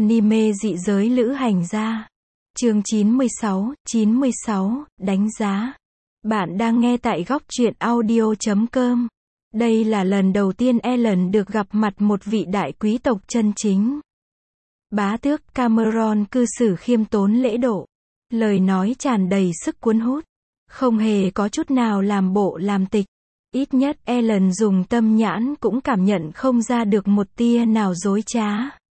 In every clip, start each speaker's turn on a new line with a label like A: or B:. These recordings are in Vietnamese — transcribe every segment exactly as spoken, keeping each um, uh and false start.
A: Anime dị giới lữ hành gia. Chương chín mươi sáu, chín mươi sáu, đánh giá. Bạn đang nghe tại góc truyện audio chấm com. Đây là lần đầu tiên Ellen được gặp mặt một vị đại quý tộc chân chính. Bá tước Cameron cư xử khiêm tốn lễ độ. Lời nói tràn đầy sức cuốn hút. Không hề có chút nào làm bộ làm tịch. Ít nhất Ellen dùng tâm nhãn cũng cảm nhận không ra được một tia nào dối trá.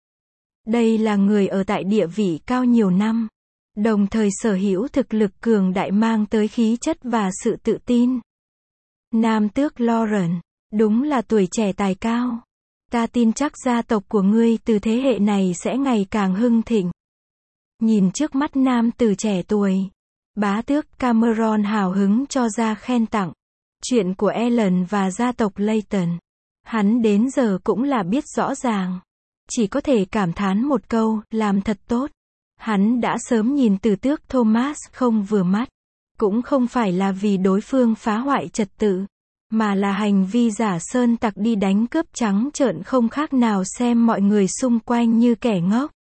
A: Đây là người ở tại địa vị cao nhiều năm, đồng thời sở hữu thực lực cường đại mang tới khí chất và sự tự tin. Nam tước Lauren, đúng là tuổi trẻ tài cao. Ta tin chắc gia tộc của ngươi từ thế hệ này sẽ ngày càng hưng thịnh. Nhìn trước mắt nam tử trẻ tuổi, bá tước Cameron hào hứng cho ra khen tặng. Chuyện của Ellen và gia tộc Layton, hắn đến giờ cũng là biết rõ ràng. Chỉ có thể cảm thán một câu, làm thật tốt. Hắn đã sớm nhìn tử tước Thomas không vừa mắt. Cũng không phải là vì đối phương phá hoại trật tự, mà là hành vi giả sơn tặc đi đánh cướp trắng trợn không khác nào xem mọi người xung quanh như kẻ ngốc.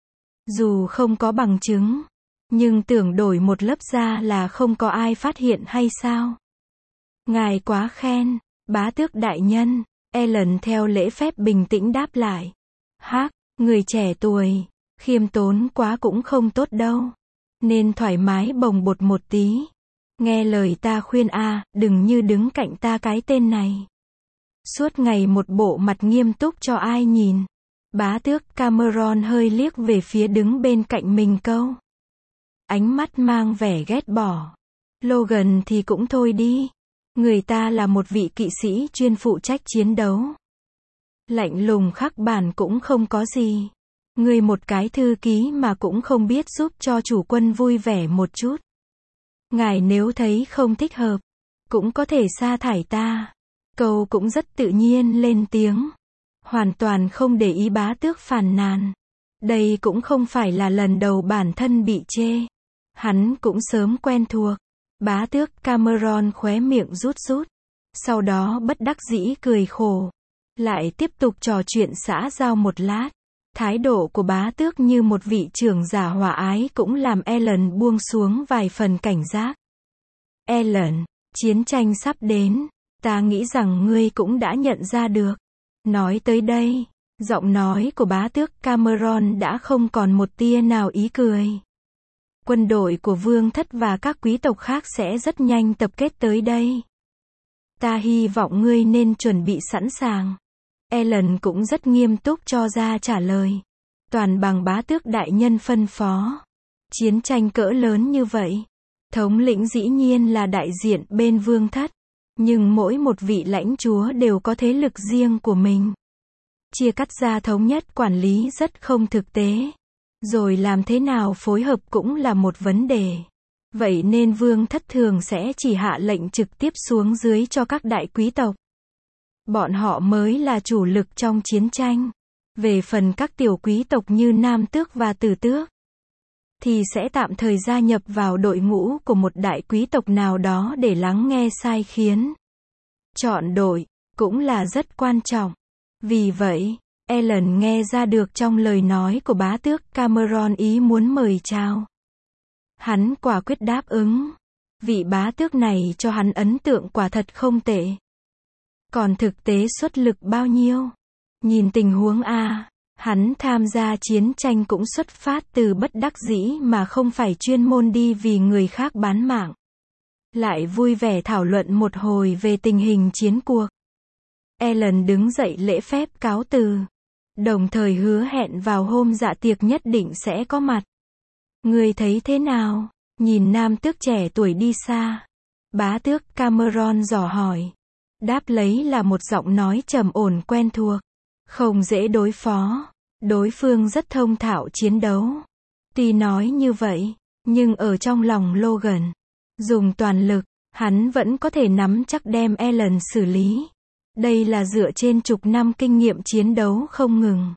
A: Dù không có bằng chứng, nhưng tưởng đổi một lớp da là không có ai phát hiện hay sao? Ngài quá khen, bá tước đại nhân. Ellen theo lễ phép bình tĩnh đáp lại. Hắc, người trẻ tuổi, khiêm tốn quá cũng không tốt đâu. Nên thoải mái bồng bột một tí. Nghe lời ta khuyên a, à, đừng như đứng cạnh ta cái tên này. Suốt ngày một bộ mặt nghiêm túc cho ai nhìn. Bá tước Cameron hơi liếc về phía đứng bên cạnh mình câu. Ánh mắt mang vẻ ghét bỏ. Logan thì cũng thôi đi. Người ta là một vị kỵ sĩ chuyên phụ trách chiến đấu. Lạnh lùng khắc bản cũng không có gì. Người một cái thư ký mà cũng không biết giúp cho chủ quân vui vẻ một chút. Ngài nếu thấy không thích hợp, cũng có thể sa thải ta. Câu cũng rất tự nhiên lên tiếng. Hoàn toàn không để ý bá tước phàn nàn. Đây cũng không phải là lần đầu bản thân bị chê. Hắn cũng sớm quen thuộc. Bá tước Cameron khóe miệng rút rút. Sau đó bất đắc dĩ cười khổ. Lại tiếp tục trò chuyện xã giao một lát. Thái độ của bá tước như một vị trưởng giả hòa ái cũng làm Ellen buông xuống vài phần cảnh giác. Ellen, chiến tranh sắp đến. Ta nghĩ rằng ngươi cũng đã nhận ra được. Nói tới đây, giọng nói của bá tước Cameron đã không còn một tia nào ý cười. Quân đội của vương thất và các quý tộc khác sẽ rất nhanh tập kết tới đây. Ta hy vọng ngươi nên chuẩn bị sẵn sàng. Ellen cũng rất nghiêm túc cho ra trả lời. Toàn bằng bá tước đại nhân phân phó. Chiến tranh cỡ lớn như vậy. Thống lĩnh dĩ nhiên là đại diện bên vương thất. Nhưng mỗi một vị lãnh chúa đều có thế lực riêng của mình. Chia cắt ra thống nhất quản lý rất không thực tế. Rồi làm thế nào phối hợp cũng là một vấn đề. Vậy nên vương thất thường sẽ chỉ hạ lệnh trực tiếp xuống dưới cho các đại quý tộc. Bọn họ mới là chủ lực trong chiến tranh. Về phần các tiểu quý tộc như nam tước và tử tước, thì sẽ tạm thời gia nhập vào đội ngũ của một đại quý tộc nào đó để lắng nghe sai khiến. Chọn đội, cũng là rất quan trọng. Vì vậy, Ellen nghe ra được trong lời nói của bá tước Cameron ý muốn mời chào. Hắn quả quyết đáp ứng. Vị bá tước này cho hắn ấn tượng quả thật không tệ. Còn thực tế xuất lực bao nhiêu? Nhìn tình huống a, hắn tham gia chiến tranh cũng xuất phát từ bất đắc dĩ mà không phải chuyên môn đi vì người khác bán mạng. Lại vui vẻ thảo luận một hồi về tình hình chiến cuộc. Ellen đứng dậy lễ phép cáo từ. Đồng thời hứa hẹn vào hôm dạ tiệc nhất định sẽ có mặt. Ngươi thấy thế nào? Nhìn nam tước trẻ tuổi đi xa. Bá tước Cameron dò hỏi. Đáp lấy là một giọng nói trầm ổn quen thuộc. Không dễ đối phó. Đối phương rất thông thạo chiến đấu. Tuy nói như vậy, nhưng ở trong lòng Logan, dùng toàn lực, hắn vẫn có thể nắm chắc đem Ellen xử lý. Đây là dựa trên chục năm kinh nghiệm chiến đấu không ngừng.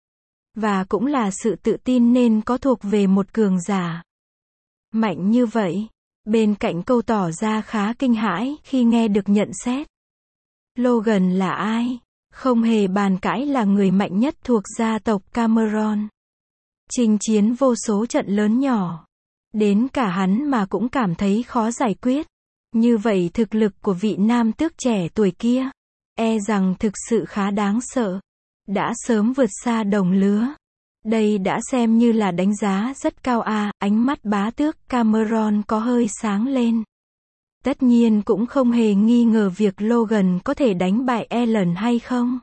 A: Và cũng là sự tự tin nên có thuộc về một cường giả. Mạnh như vậy. Bên cạnh câu tỏ ra khá kinh hãi khi nghe được nhận xét. Logan là ai? Không hề bàn cãi là người mạnh nhất thuộc gia tộc Cameron. chinh chiến vô số trận lớn nhỏ. Đến cả hắn mà cũng cảm thấy khó giải quyết. Như vậy thực lực của vị nam tước trẻ tuổi kia, e rằng thực sự khá đáng sợ. Đã sớm vượt xa đồng lứa. Đây đã xem như là đánh giá rất cao a. Ánh mắt bá tước Cameron có hơi sáng lên. Tất nhiên cũng không hề nghi ngờ việc Logan có thể đánh bại Alan hay không.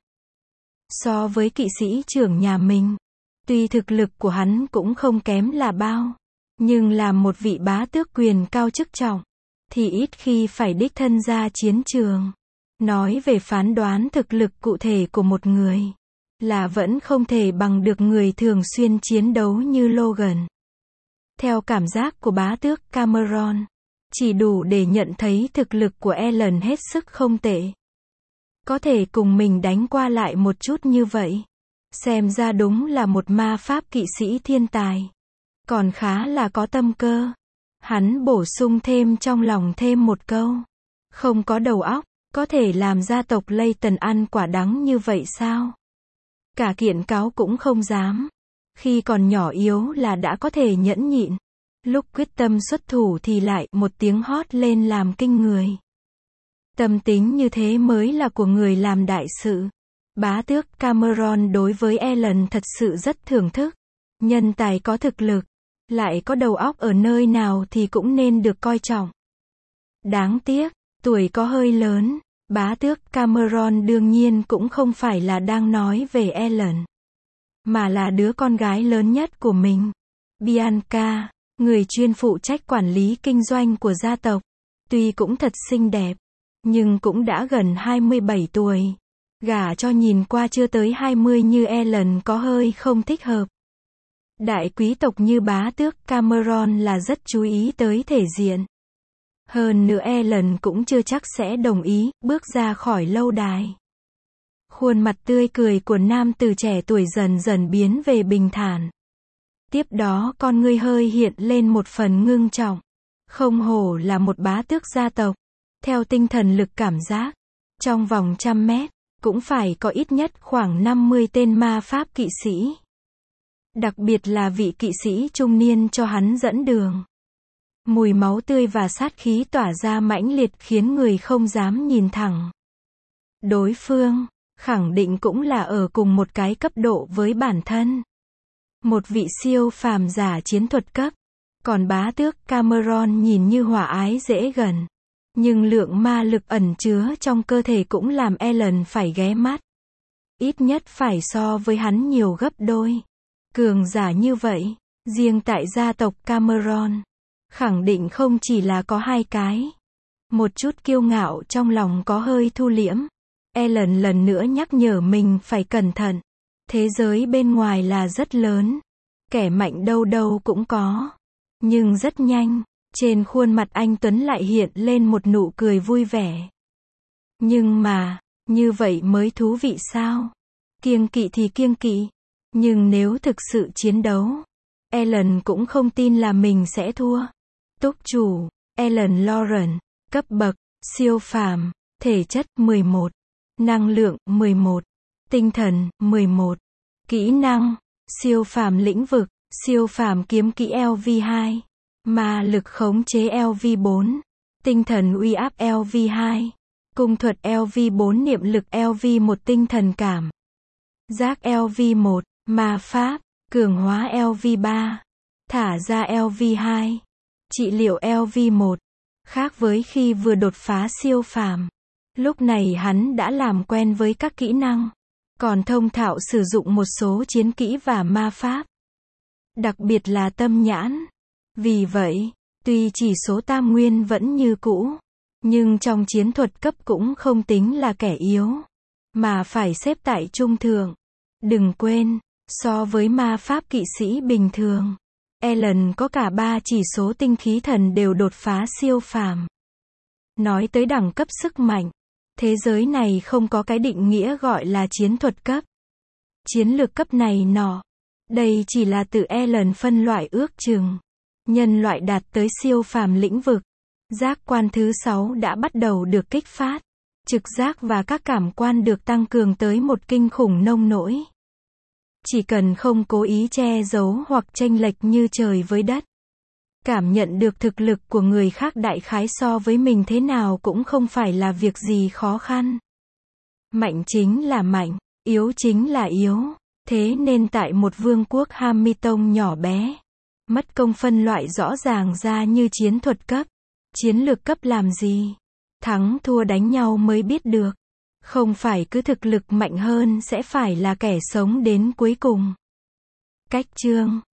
A: So với kỵ sĩ trưởng nhà mình, tuy thực lực của hắn cũng không kém là bao, nhưng làm một vị bá tước quyền cao chức trọng, thì ít khi phải đích thân ra chiến trường. Nói về phán đoán thực lực cụ thể của một người, là vẫn không thể bằng được người thường xuyên chiến đấu như Logan. Theo cảm giác của bá tước Cameron, chỉ đủ để nhận thấy thực lực của Alan hết sức không tệ. Có thể cùng mình đánh qua lại một chút như vậy, xem ra đúng là một ma pháp kỵ sĩ thiên tài. Còn khá là có tâm cơ. Hắn bổ sung thêm trong lòng thêm một câu. Không có đầu óc, có thể làm gia tộc Layton ăn quả đắng như vậy sao? Cả kiện cáo cũng không dám. Khi còn nhỏ yếu là đã có thể nhẫn nhịn. Lúc quyết tâm xuất thủ thì lại một tiếng hót lên làm kinh người. Tâm tính như thế mới là của người làm đại sự. Bá tước Cameron đối với Alan thật sự rất thưởng thức. Nhân tài có thực lực, lại có đầu óc ở nơi nào thì cũng nên được coi trọng. Đáng tiếc, tuổi có hơi lớn. Bá tước Cameron đương nhiên cũng không phải là đang nói về Alan, mà là đứa con gái lớn nhất của mình, Bianca, người chuyên phụ trách quản lý kinh doanh của gia tộc. Tuy cũng thật xinh đẹp, nhưng cũng đã gần hai mươi bảy tuổi. Gả cho nhìn qua chưa tới hai mươi như Alan có hơi không thích hợp. Đại quý tộc như bá tước Cameron là rất chú ý tới thể diện. Hơn nữa Alan cũng chưa chắc sẽ đồng ý bước ra khỏi lâu đài. Khuôn mặt tươi cười của nam tử trẻ tuổi dần dần biến về bình thản. Tiếp đó con ngươi hơi hiện lên một phần ngưng trọng. Không hổ là một bá tước gia tộc. Theo tinh thần lực cảm giác, trong vòng trăm mét, cũng phải có ít nhất khoảng năm mươi tên ma pháp kỵ sĩ. Đặc biệt là vị kỵ sĩ trung niên cho hắn dẫn đường. Mùi máu tươi và sát khí tỏa ra mãnh liệt khiến người không dám nhìn thẳng. Đối phương, khẳng định cũng là ở cùng một cái cấp độ với bản thân. Một vị siêu phàm giả chiến thuật cấp. Còn bá tước Cameron nhìn như hòa ái dễ gần. Nhưng lượng ma lực ẩn chứa trong cơ thể cũng làm Alan phải ghé mắt. Ít nhất phải so với hắn nhiều gấp đôi. Cường giả như vậy, riêng tại gia tộc Cameron, khẳng định không chỉ là có hai cái. Một chút kiêu ngạo trong lòng có hơi thu liễm. Alan lần nữa nhắc nhở mình phải cẩn thận. Thế giới bên ngoài là rất lớn. Kẻ mạnh đâu đâu cũng có. Nhưng rất nhanh, trên khuôn mặt anh Tuấn lại hiện lên một nụ cười vui vẻ. Nhưng mà, như vậy mới thú vị sao? Kiêng kỵ thì kiêng kỵ. Nhưng nếu thực sự chiến đấu, Alan cũng không tin là mình sẽ thua. Túc chủ, Alan Lawrence, cấp bậc, siêu phàm, thể chất mười một, năng lượng mười một, tinh thần mười một, kỹ năng, siêu phàm lĩnh vực, siêu phàm kiếm kỹ L V hai, ma lực khống chế L V bốn, tinh thần uy áp L V hai, cung thuật L V bốn niệm lực L V một tinh thần cảm, giác L V một, ma pháp, cường hóa L V ba, thả ra L V hai, trị liệu L V một. Khác với khi vừa đột phá siêu phàm, lúc này hắn đã làm quen với các kỹ năng, còn thông thạo sử dụng một số chiến kỹ và ma pháp. Đặc biệt là tâm nhãn. Vì vậy, tuy chỉ số tam nguyên vẫn như cũ, nhưng trong chiến thuật cấp cũng không tính là kẻ yếu, mà phải xếp tại trung thượng. Đừng quên, so với ma pháp kỵ sĩ bình thường, Alan có cả ba chỉ số tinh khí thần đều đột phá siêu phàm. Nói tới đẳng cấp sức mạnh, thế giới này không có cái định nghĩa gọi là chiến thuật cấp, chiến lược cấp này nọ. Đây chỉ là tự Alan phân loại ước chừng. Nhân loại đạt tới siêu phàm lĩnh vực, giác quan thứ sáu đã bắt đầu được kích phát. Trực giác và các cảm quan được tăng cường tới một kinh khủng nông nỗi. Chỉ cần không cố ý che giấu hoặc chênh lệch như trời với đất. Cảm nhận được thực lực của người khác đại khái so với mình thế nào cũng không phải là việc gì khó khăn. Mạnh chính là mạnh, yếu chính là yếu. Thế nên tại một vương quốc Hamilton nhỏ bé, mất công phân loại rõ ràng ra như chiến thuật cấp, chiến lược cấp làm gì. Thắng thua đánh nhau mới biết được. Không phải cứ thực lực mạnh hơn sẽ phải là kẻ sống đến cuối cùng. Cách chương